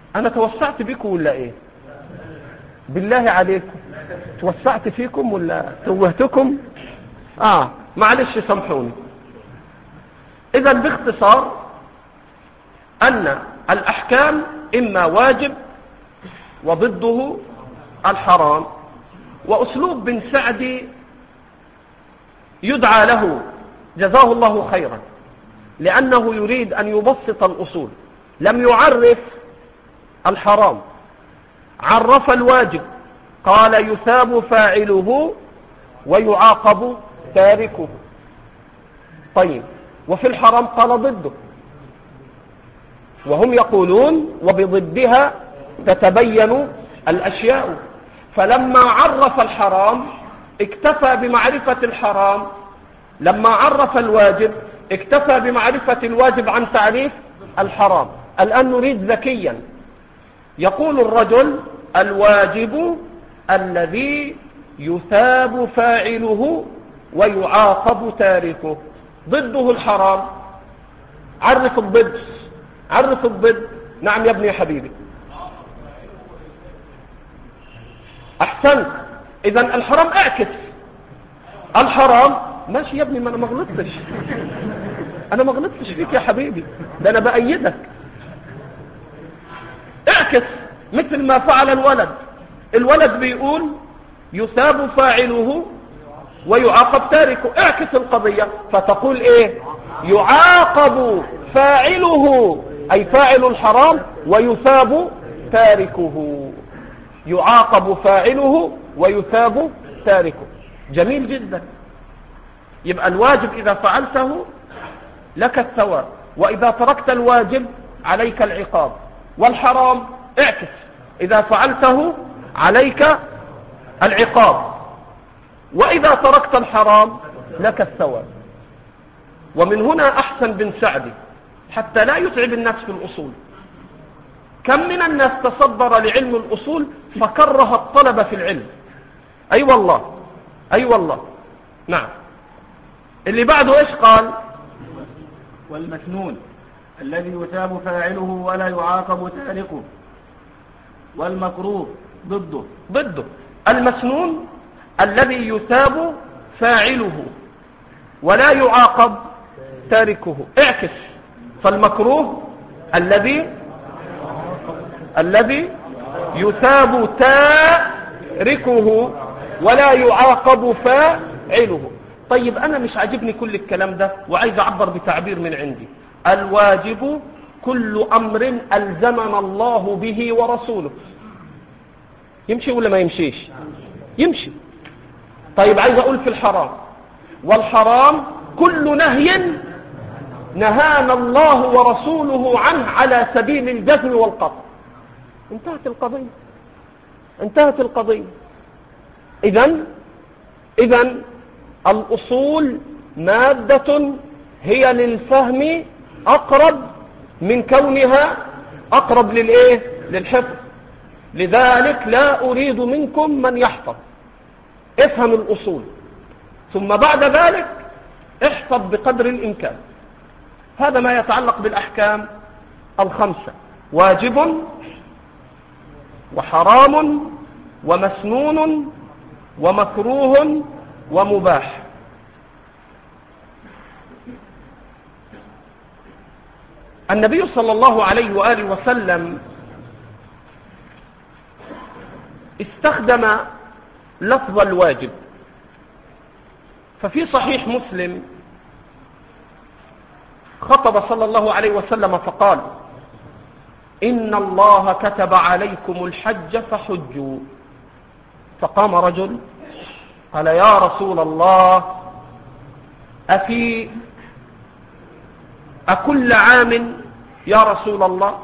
انا توسعت بكم ولا ايه؟ بالله عليكم توسعت فيكم ولا توهتكم؟ اه معلش سامحوني. اذا باختصار ان الاحكام اما واجب وضده الحرام. واسلوب بن سعدي يدعى له جزاه الله خيرا لانه يريد ان يبسط الاصول. لم يعرف الحرام، عرف الواجب، قال يثاب فاعله ويعاقب تاركه. طيب وفي الحرام قال ضده، وهم يقولون وبضدها تتبين الأشياء. فلما عرف الحرام اكتفى بمعرفة الحرام، لما عرف الواجب اكتفى بمعرفة الواجب عن تعريف الحرام. الآن نريد ذكيا. يقول الرجل الواجب الذي يثاب فاعله ويعاقب تاركه، ضده الحرام. عرف الضد، عرف الضد. نعم يا ابني يا حبيبي، احسنت. اذا الحرام اعكس الحرام. ماشي يا ابني، ما انا ما غلطتش، انا ما غلطتش فيك يا حبيبي، ده انا بايدك. اعكس مثل ما فعل الولد. الولد بيقول يثاب فاعله ويعاقب تاركه. اعكس القضية فتقول ايه؟ يعاقب فاعله اي فاعل الحرام ويثاب تاركه. يعاقب فاعله ويثاب تاركه. جميل جدا. يبقى الواجب اذا فعلته لك الثواب، واذا تركت الواجب عليك العقاب. والحرام اعكس، اذا فعلته عليك العقاب، واذا تركت الحرام لك الثواب. ومن هنا احسن بن سعدي حتى لا يتعب الناس في الاصول. كم من الناس تصدر لعلم الاصول فكره الطلبة في العلم. اي أيوة والله، اي أيوة والله. نعم. اللي بعده ايش قال؟ والمسنون الذي يثاب فاعله ولا يعاقب تاركه. والمكروه ضده ضده المسنون الذي يثاب فاعله ولا يعاقب تاركه. اعكس. فالمكروه الذي الذي يثاب تاركه ولا يعاقب فاعله. طيب انا مش عاجبني كل الكلام ده وعايز اعبر بتعبير من عندي. الواجب كل امر الزمنا الله به ورسوله. يمشي ولا ما يمشيش؟ يمشي. طيب عايز اقول في الحرام، والحرام كل نهي نهانا الله ورسوله عنه على سبيل الجزم والقطع. انتهت القضية، انتهت القضية. اذن اذن الاصول مادة هي للفهم اقرب من كونها اقرب للايه؟ للحفظ. لذلك لا اريد منكم من يحفظ. افهم الاصول ثم بعد ذلك احفظ بقدر الامكان. هذا ما يتعلق بالاحكام الخمسة: واجب وحرام ومسنون ومكروه ومباح. النبي صلى الله عليه وآله وسلم استخدم لفظ الواجب. ففي صحيح مسلم خطب صلى الله عليه وسلم فقال: إن الله كتب عليكم الحج فحجوا. فقام رجل قال: يا رسول الله، أفي أكل عام يا رسول الله؟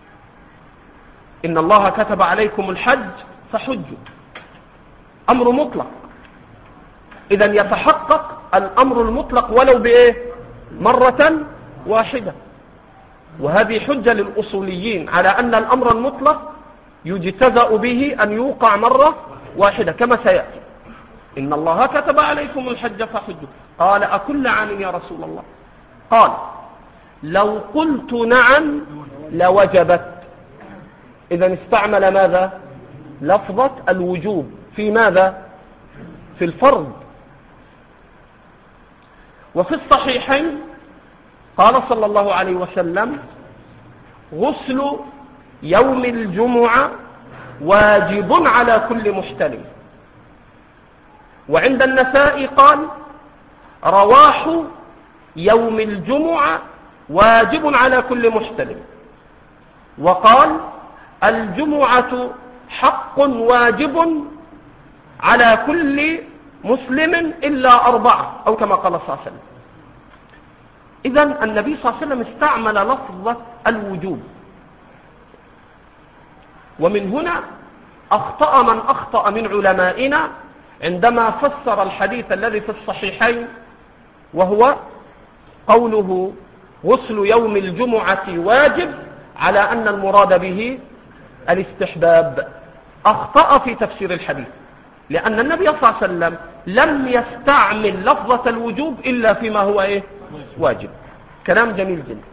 إن الله كتب عليكم الحج فحجوا. أمر مطلق. إذن يتحقق الأمر المطلق ولو بإيه؟ مرة واحدة. وهذه حجة للأصوليين على أن الأمر المطلق يجتزأ به أن يوقع مرة واحدة كما سيأتي. إن الله كتب عليكم الحج فحجوا. قال: أكل عام يا رسول الله؟ قال: لو قلت نعم لوجبت. إذا استعمل ماذا؟ لفظة الوجوب في ماذا؟ في الفرض. وفي الصحيحين قال صلى الله عليه وسلم: غسل يوم الجمعة واجب على كل محتلم. وعند النسائي قال: رواح يوم الجمعة واجب على كل محتلم. وقال: الجمعة حق واجب على كل مسلم إلا أربعة، أو كما قال صلى الله عليه وسلم. إذن النبي صلى الله عليه وسلم استعمل لفظة الوجوب. ومن هنا أخطأ من أخطأ من علمائنا عندما فسر الحديث الذي في الصحيحين، وهو قوله غسل يوم الجمعة واجب، على أن المراد به الاستحباب. أخطأ في تفسير الحديث، لأن النبي صلى الله عليه وسلم لم يستعمل لفظة الوجوب إلا فيما هو إيه؟ واجب. كلام جميل جدا.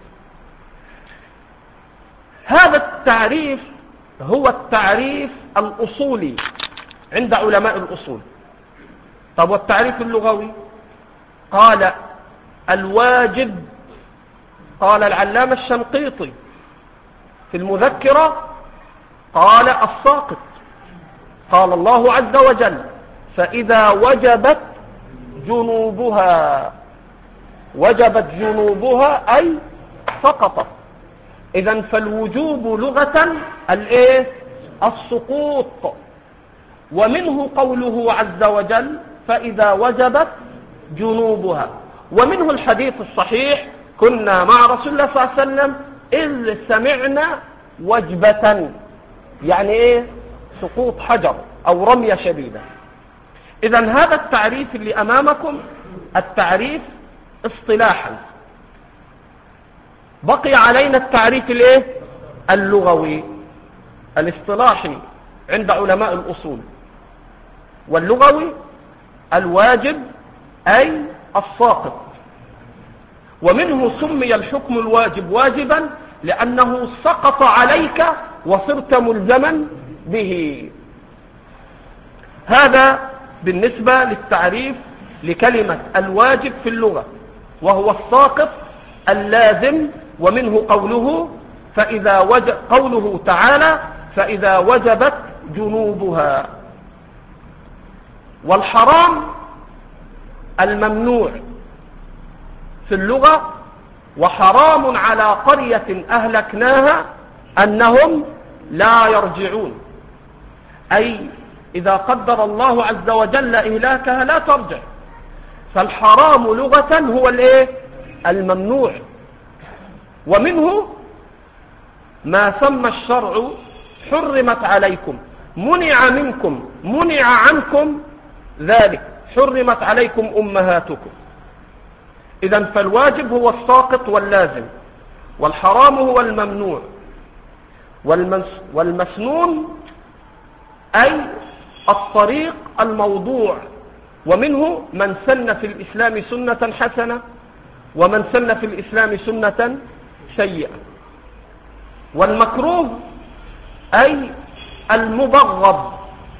هذا التعريف هو التعريف الأصولي عند علماء الأصول. طب والتعريف اللغوي؟ قال: الواجب، قال العلامة الشنقيطي في المذكرة، قال: الساقط. قال الله عز وجل: فإذا وجبت جنوبها. وجبت جنوبها أي سقطت. إذن فالوجوب لغة الايه؟ السقوط. ومنه قوله عز وجل: فإذا وجبت جنوبها. ومنه الحديث الصحيح: كنا مع رسول الله صلى الله عليه وسلم إذ سمعنا وجبة، يعني إيه؟ سقوط حجر أو رمية شديدة. إذن هذا التعريف اللي أمامكم التعريف اصطلاحا. بقي علينا التعريف الايه؟ اللغوي الاصطلاحي عند علماء الأصول. واللغوي: الواجب أي الساقط. ومنه سمي الحكم الواجب واجبا لأنه سقط عليك وصرت ملزما به. هذا بالنسبة للتعريف لكلمة الواجب في اللغة، وهو الساقط اللازم. ومنه قوله فإذا وجب قوله تعالى: فإذا وجبت جنوبها. والحرام الممنوع في اللغة. وحرام على قرية أهلكناها أنهم لا يرجعون، أي إذا قدر الله عز وجل إهلاكها لا ترجع. فالحرام لغة هو الايه؟ الممنوع. ومنه ما سمى الشرع حرمت عليكم، منع منكم، منع عنكم ذلك، حرمت عليكم أمهاتكم. إذن فالواجب هو الساقط واللازم، والحرام هو الممنوع، والمسنون أي الطريق الموضوع. ومنه من سن في الإسلام سنة حسنة، ومن سن في الإسلام سنة سيئة. والمكروه أي المبغض.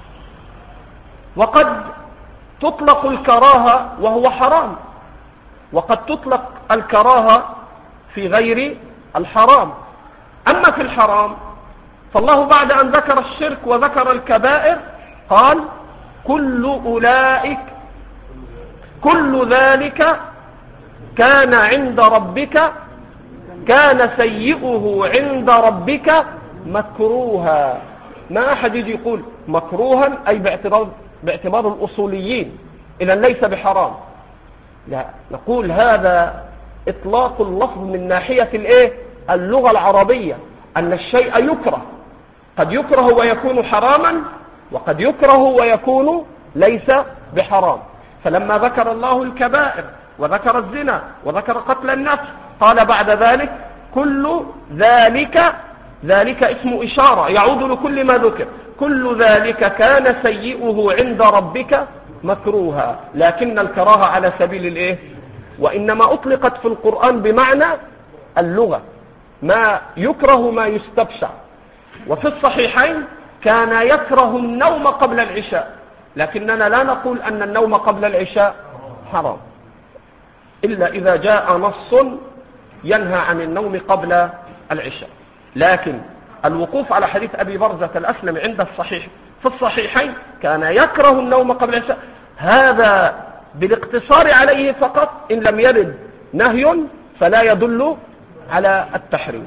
وقد تطلق الكراهة وهو حرام، وقد تطلق الكراهة في غير الحرام. أما في الحرام فالله بعد أن ذكر الشرك وذكر الكبائر قال: كل أولئك كل ذلك كان عند ربك كان سيئه عند ربك مكروها. ما أحد يجي يقول مكروها أي باعتبار, باعتبار الأصوليين إذن ليس بحرام. لا، نقول هذا إطلاق اللفظ من ناحية الإيه؟ اللغة العربية، أن الشيء يكره، قد يكره ويكون حراما، وقد يكره ويكون ليس بحرام. فلما ذكر الله الكبائر وذكر الزنا وذكر قتل النفس قال بعد ذلك: كل ذلك، ذلك اسم إشارة يعود لكل ما ذكر، كل ذلك كان سيئه عند ربك مكروها. لكن الكراهة على سبيل الإيه؟ وإنما أطلقت في القرآن بمعنى اللغة، ما يكره ما يستبشع. وفي الصحيحين كان يكره النوم قبل العشاء، لكننا لا نقول أن النوم قبل العشاء حرام إلا إذا جاء نص ينهى عن النوم قبل العشاء. لكن الوقوف على حديث أبي برزة الأسلمي عند الصحيح في الصحيحين كان يكره النوم قبل العشاء، هذا بالاقتصار عليه فقط، إن لم يرد نهي فلا يدل على التحريم.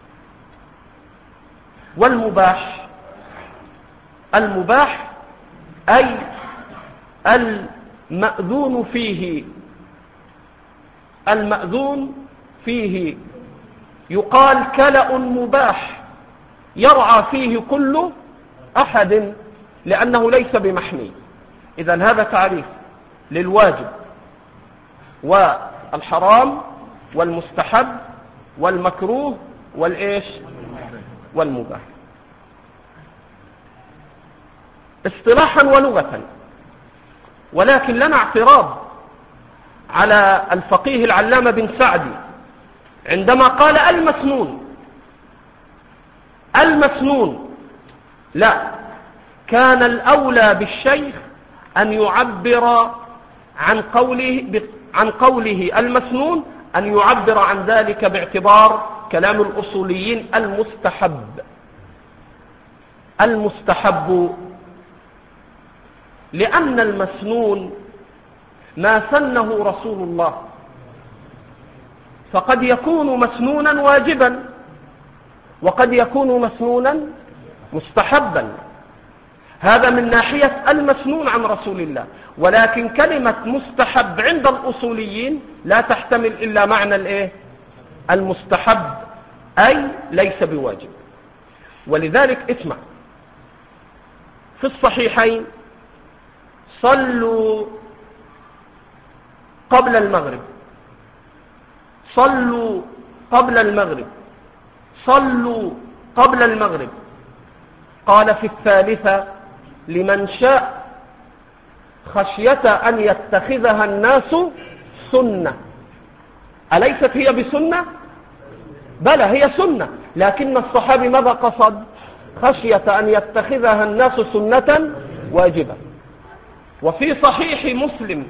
والمباح، المباح أي المأذون فيه، المأذون فيه يقال كلأ مباح يرعى فيه كل أحد لأنه ليس بمحمي. إذن هذا تعريف للواجب والحرام والمستحب والمكروه والإيش والمباح اصطلاحا ولغة. ولكن لنا اعتراض على الفقيه العلامة بن سعدي عندما قال المسنون. المسنون لا، كان الأولى بالشيخ أن يعبر عن قوله عن قوله المسنون أن يعبر عن ذلك باعتبار كلام الأصوليين المستحب. المستحب لأن المسنون ما سنه رسول الله، فقد يكون مسنونا واجبا وقد يكون مسنونا مستحبا، هذا من ناحية المسنون عن رسول الله. ولكن كلمة مستحب عند الأصوليين لا تحتمل إلا معنى الإيه؟ المستحب، أي ليس بواجب. ولذلك اسمع، في الصحيحين صلوا قبل المغرب، صلوا قبل المغرب، صلوا قبل المغرب. قال في الثالثة لمن شاء خشية أن يتخذها الناس سنة. أليست هي بسنة؟ بلى هي سنة، لكن الصحابي ماذا قصد؟ خشية أن يتخذها الناس سنة واجبة. وفي صحيح مسلم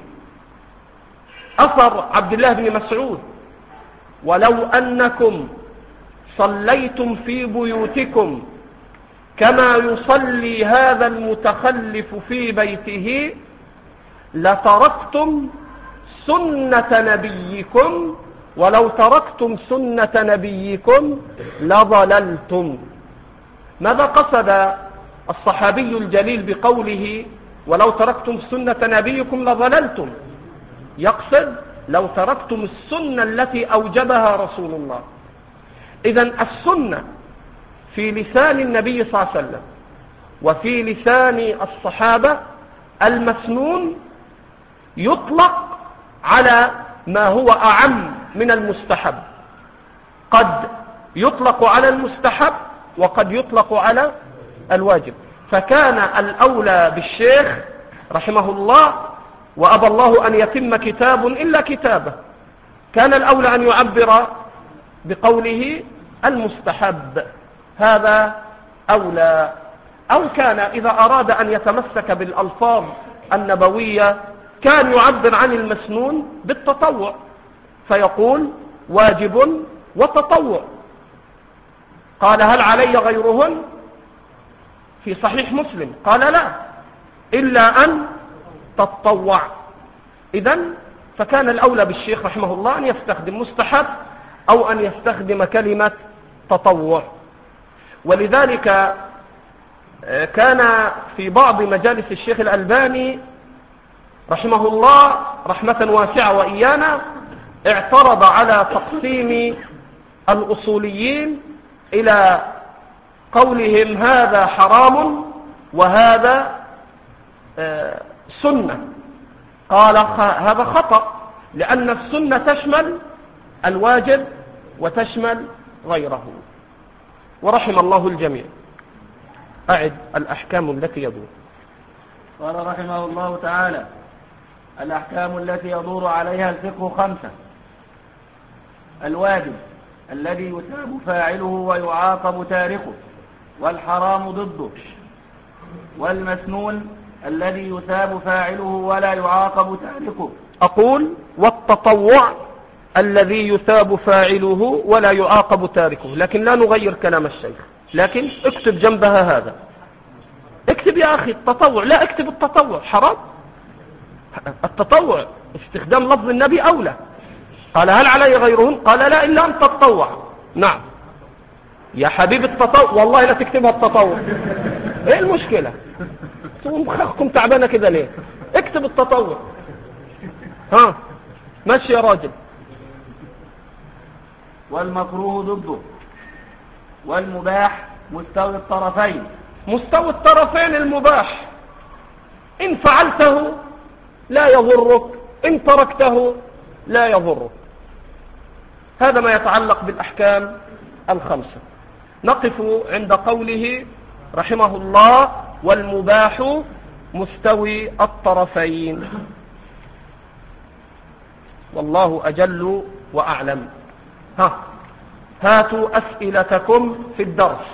أثر عبد الله بن مسعود: ولو أنكم صليتم في بيوتكم كما يصلي هذا المتخلف في بيته لتركتم سنة نبيكم، ولو تركتم سنة نبيكم لضللتم. ماذا قصد الصحابي الجليل بقوله ولو تركتم سنة نبيكم لضللتم؟ يقصد لو تركتم السنة التي أوجبها رسول الله. إذن السنة في لسان النبي صلى الله عليه وسلم وفي لسان الصحابة المسنون يطلق على ما هو أعم من المستحب، قد يطلق على المستحب وقد يطلق على الواجب. فكان الأولى بالشيخ رحمه الله، وأبى الله أن يتم كتاب إلا كتابه، كان الأولى أن يعبر بقوله المستحب، هذا أولى. أو كان إذا أراد أن يتمسك بالألفاظ النبوية كان يعبر عن المسنون بالتطوع فيقول واجب وتطوع. قال هل علي غيرهن؟ في صحيح مسلم قال لا، إلا أن تتطوع. إذن فكان الأولى بالشيخ رحمه الله أن يستخدم مستحب أو أن يستخدم كلمة تطوع. ولذلك كان في بعض مجالس الشيخ الألباني رحمه الله رحمة واسعة وإيانا اعترض على تقسيم الأصوليين إلى قولهم هذا حرام وهذا سنة. قال هذا خطأ، لأن السنة تشمل الواجب وتشمل غيره. ورحم الله الجميع. أعد الأحكام التي يدور. قال رحمه الله تعالى: الأحكام التي يدور عليها الفقه خمسة: الواجب الذي يثاب فاعله ويعاقب تاركه، والحرام ضده، والمسنون الذي يثاب فاعله ولا يعاقب تاركه. أقول والتطوع الذي يثاب فاعله ولا يعاقب تاركه، لكن لا نغير كلام الشيخ، لكن اكتب جنبها هذا. اكتب يا أخي التطوع، لا اكتب التطوع، حرام. التطوع استخدام لفظ النبي أولى. قال هل علي غيرهم؟ قال لا إلا أن تتطوع. نعم يا حبيب التطوع، والله لا تكتبها التطوع. ايه المشكلة؟ مخكم تعبانة كده ليه؟ اكتب التطوع. ها ماشي يا راجل. والمكروه ضده، والمباح مستوي الطرفين. مستوي الطرفين المباح، إن فعلته لا يضرك، إن تركته لا يضرك. هذا ما يتعلق بالأحكام الخمسة. نقف عند قوله رحمه الله والمباح مستوي الطرفين، والله أجل وأعلم. ها هاتوا أسئلتكم في الدرس.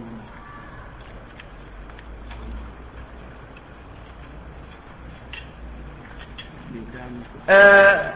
آه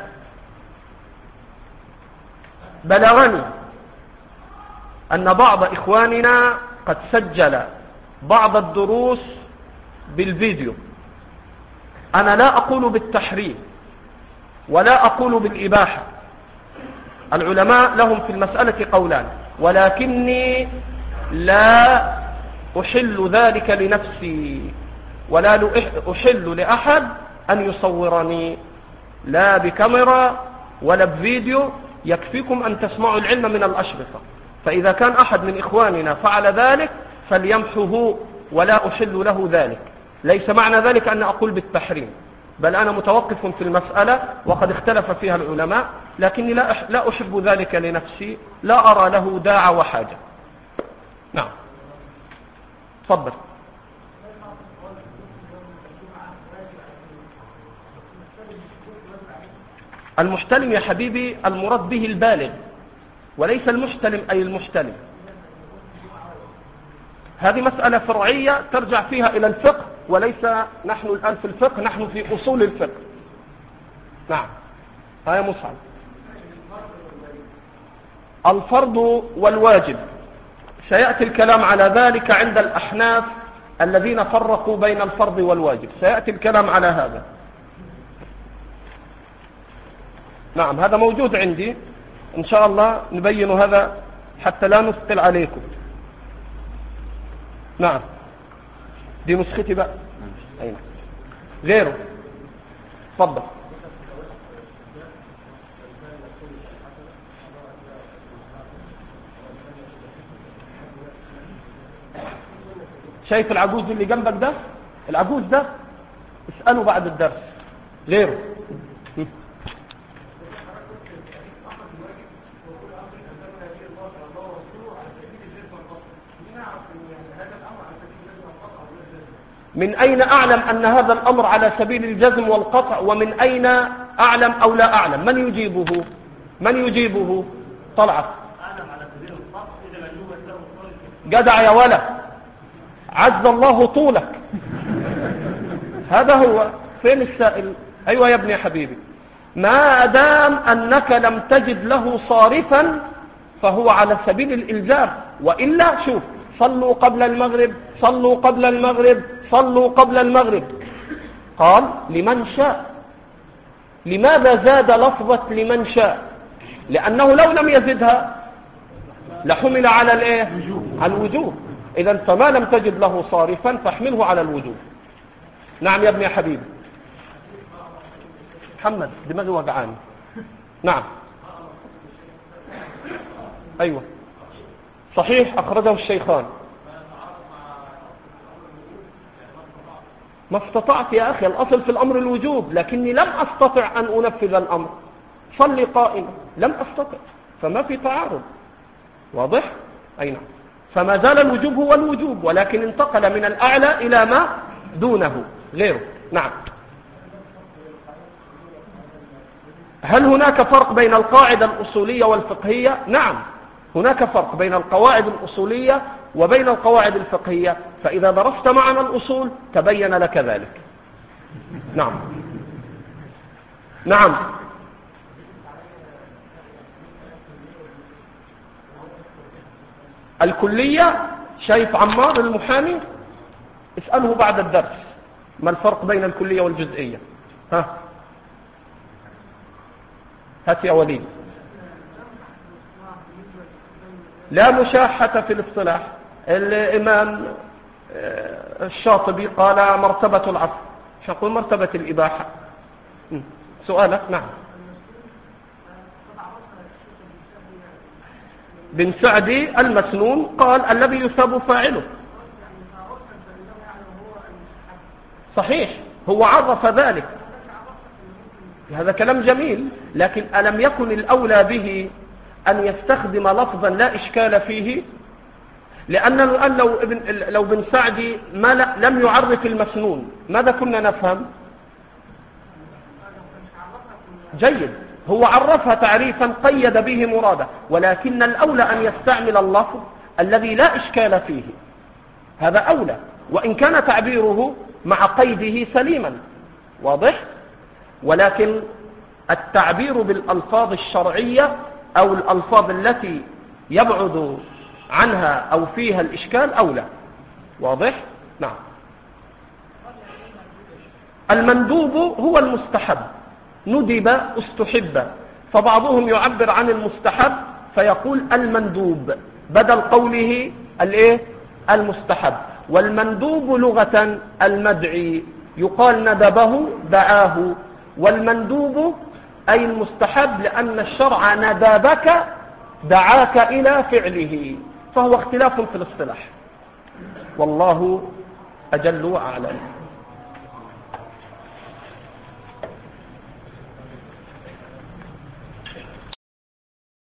بلغني أن بعض إخواننا قد سجل بعض الدروس بالفيديو. أنا لا أقول بالتحريم ولا أقول بالإباحة، العلماء لهم في المسألة قولان، ولكني لا أحل ذلك لنفسي ولا أحل لأحد أن يصورني لا بكاميرا ولا بفيديو. يكفيكم أن تسمعوا العلم من الأشرطة، فإذا كان أحد من إخواننا فعل ذلك فليمحه ولا أحل له ذلك. ليس معنى ذلك أن أقول بالتحريم، بل أنا متوقف في المسألة وقد اختلف فيها العلماء، لكني لا لا أحب ذلك لنفسي، لا أرى له داعي وحاجة. نعم تفضل. المحتلم يا حبيبي المراد به البالغ، وليس المحتلم أي المحتلم. هذه مسألة فرعية ترجع فيها إلى الفقه، وليس نحن الآن في الفقه، نحن في أصول الفقه. نعم هيا مصعب. الفرض والواجب سيأتي الكلام على ذلك عند الأحناف الذين فرقوا بين الفرض والواجب، سيأتي الكلام على هذا. نعم هذا موجود عندي، إن شاء الله نبين هذا حتى لا نثقل عليكم. نعم دي نسختي بقى. أين غيره؟ تفضل. شايف العجوز اللي جنبك ده؟ العجوز ده اسأله بعد الدرس. غيره؟ من أين أعلم أن هذا الأمر على سبيل الجزم والقطع؟ ومن أين أعلم أو لا أعلم؟ من يجيبه؟ من يجيبه؟ طلعت جدع يا ولد، عز الله طولك. هذا هو. فين السائل؟ أيوة يا ابني يا حبيبي، ما دام أنك لم تجد له صارفا فهو على سبيل الإلزام، وإلا شوف صلوا قبل المغرب، صلوا قبل المغرب، صلوا قبل المغرب. قال لمن شاء. لماذا زاد لفظة لمن شاء؟ لأنه لو لم يزدها لحمل على الايه؟ على الوجوب. إذا فما لم تجد له صارفا فاحمله على الوجوب. نعم يا ابني يا حبيبي محمد، دماغي وجعاني. نعم أيوة صحيح، أخرجه الشيخان. ما استطعت يا أخي، الأصل في الأمر الوجوب، لكني لم أستطع أن أنفذ الأمر. صلي قائما، لم أستطع، فما في تعارض. واضح؟ أي نعم. فما زال الوجوب هو الوجوب، ولكن انتقل من الأعلى إلى ما دونه غيره. نعم. هل هناك فرق بين القاعدة الأصولية والفقهية؟ نعم، هناك فرق بين القواعد الأصولية وبين القواعد الفقهية، فإذا درست معنا الأصول تبين لك ذلك. نعم نعم الكلية. شايف عمار المحامي؟ اسأله بعد الدرس ما الفرق بين الكلية والجزئية. ها هات يا وليد. لا مشاحة في الاصطلاح. الإمام الشاطبي قال مرتبة العصر، مش هقول مرتبة الإباحة. سؤالك. نعم. بن سعدي المسنون قال الذي يثاب فاعله. صحيح، هو عرف ذلك، هذا كلام جميل، لكن ألم يكن الأولى به أن يستخدم لفظا لا إشكال فيه؟ لأن الآن لو ابن لو بن سعدي ما لم يعرف المسنون ماذا كنا نفهم؟ جيد، هو عرفها تعريفا قيد به مراده، ولكن الأولى أن يستعمل اللفظ الذي لا إشكال فيه، هذا أولى، وإن كان تعبيره مع قيده سليما. واضح؟ ولكن التعبير بالألفاظ الشرعية أو الألفاظ التي يبعد عنها أو فيها الإشكال أولى. واضح؟ نعم. المندوب هو المستحب، ندب استحب، فبعضهم يعبر عن المستحب فيقول المندوب بدل قوله الايه المستحب. والمندوب لغة المدعي، يقال ندبه دعاه، والمندوب أي المستحب لأن الشرع ندبك دعاك إلى فعله، فهو اختلاف في الاصطلاح، والله أجل وأعلم.